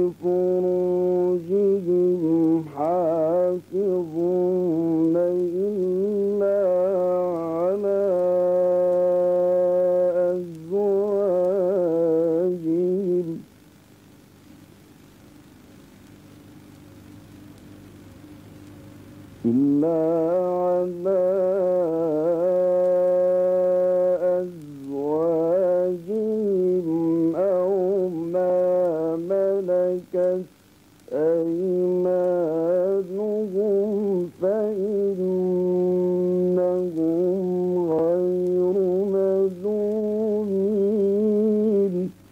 لفروجهم حافظون إلا على أزواجهم أو ما ملكت أيمانهم فإنهم غير ملومين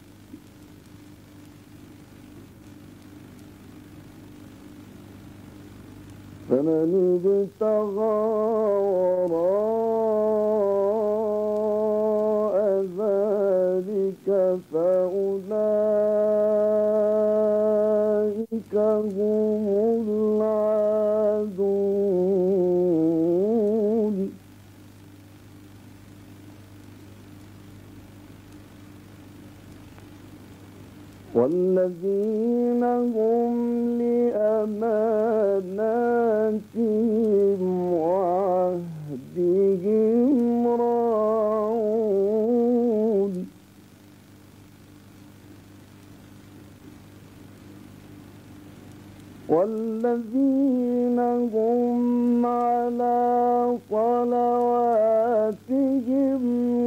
فمن ابتغى وراء ذلك فأولئك هم العادون والذين هم لأماناتهم وعهدهم راعون والذين هم على صلواتهم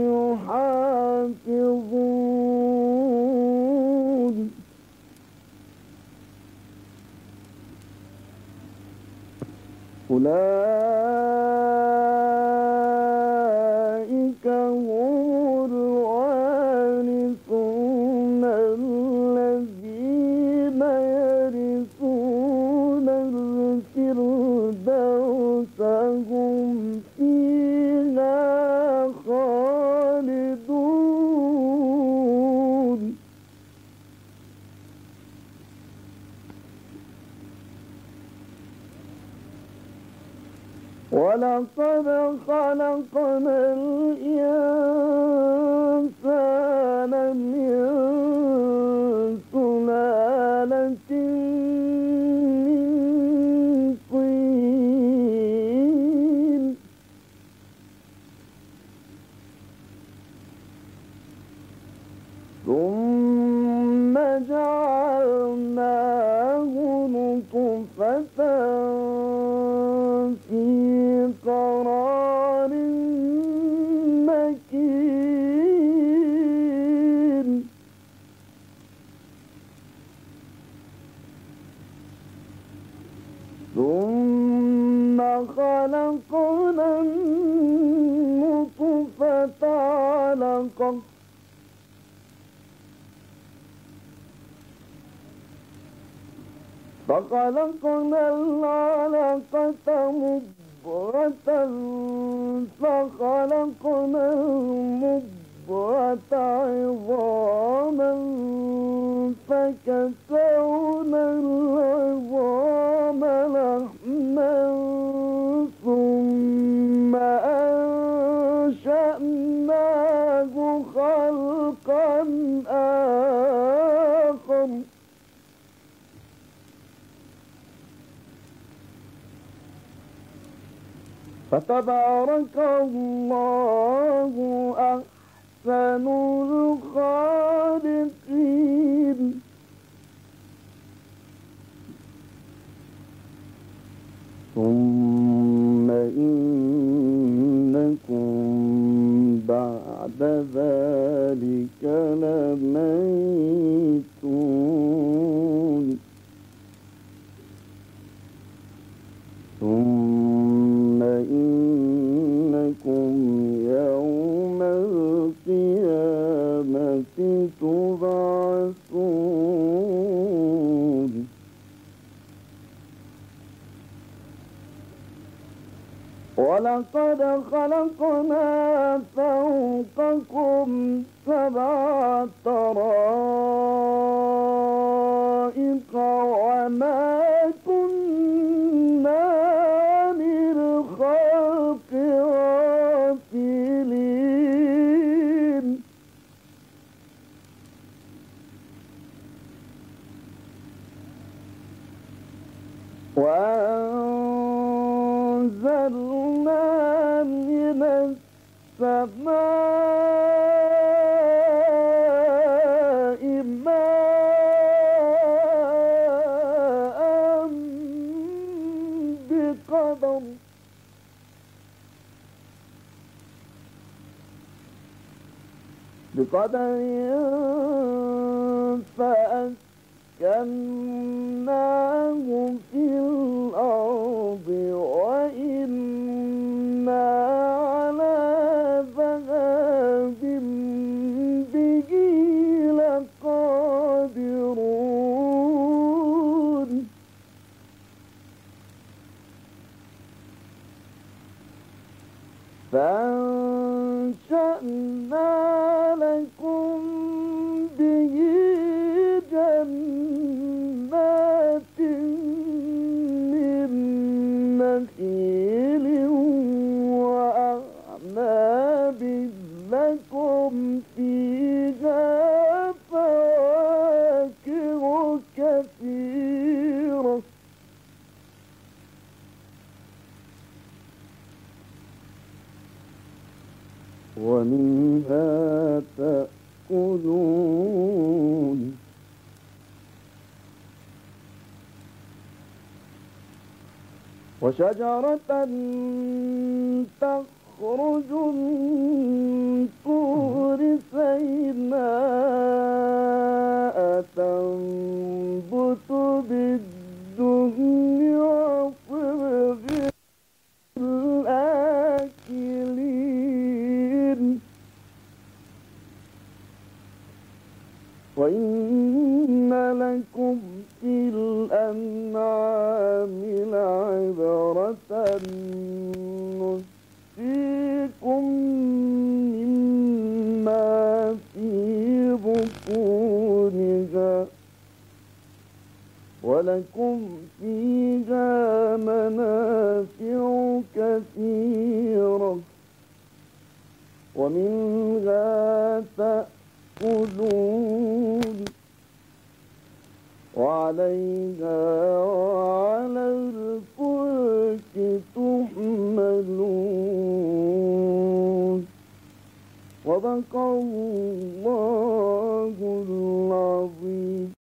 يحافظون أولئك هم الوارثون الذين يرثون الفردوس هم فيها خالدون ولقد خلقنا الإنسان من سلالة من طين ثم جعلناه نطفة في قرار مكين ثم خلقنا النطفة علقة فخلقنا العلقة مضغة فخلقنا المضغة عظاما فكسونا العظام لحما ثم أنشأناه خلقا آخر فتبارك الله أحسن الخالقين ثم إنكم بعد ذلك لميتون ثم إنكم يوم القيامة تبعثون ولقد خلقنا فوقكم سبع طرائق وما كنا عن الخلق غافلين. وأنزلنا من السماء ماء بقدر فأسكناه في الأرض وإنا على ذهاب به لقادرون فأنشأنا لكم به جنات من نخيل وأعناب لكم فيها فواكه كثيرة ومنها تأكلون وشجرة تخرج من طور سيناء تنبت بالدهن وصبغ الآكلين وإن لكم في الأنعام لعبرة نسقيكم مما في بطونها ولكم فيها منافع كثيرة ومنها تأكلون وعليها وعلى الفلك تحملون صدق الله العظيم.